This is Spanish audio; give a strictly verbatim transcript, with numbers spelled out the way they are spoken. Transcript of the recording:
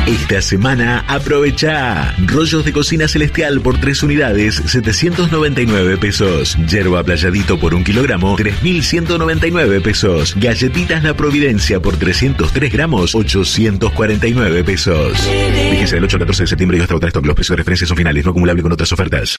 Esta semana aprovecha rollos de cocina celestial por tres unidades, setecientos noventa y nueve pesos. Yerba Playadito por un kilogramo, tres mil ciento noventa y nueve pesos. Galletitas La Providencia por trescientos tres gramos, ochocientos cuarenta y nueve pesos. Fíjense del ocho al catorce de septiembre y hasta agotar stock. Los precios de referencia son finales, no acumulable con otras ofertas.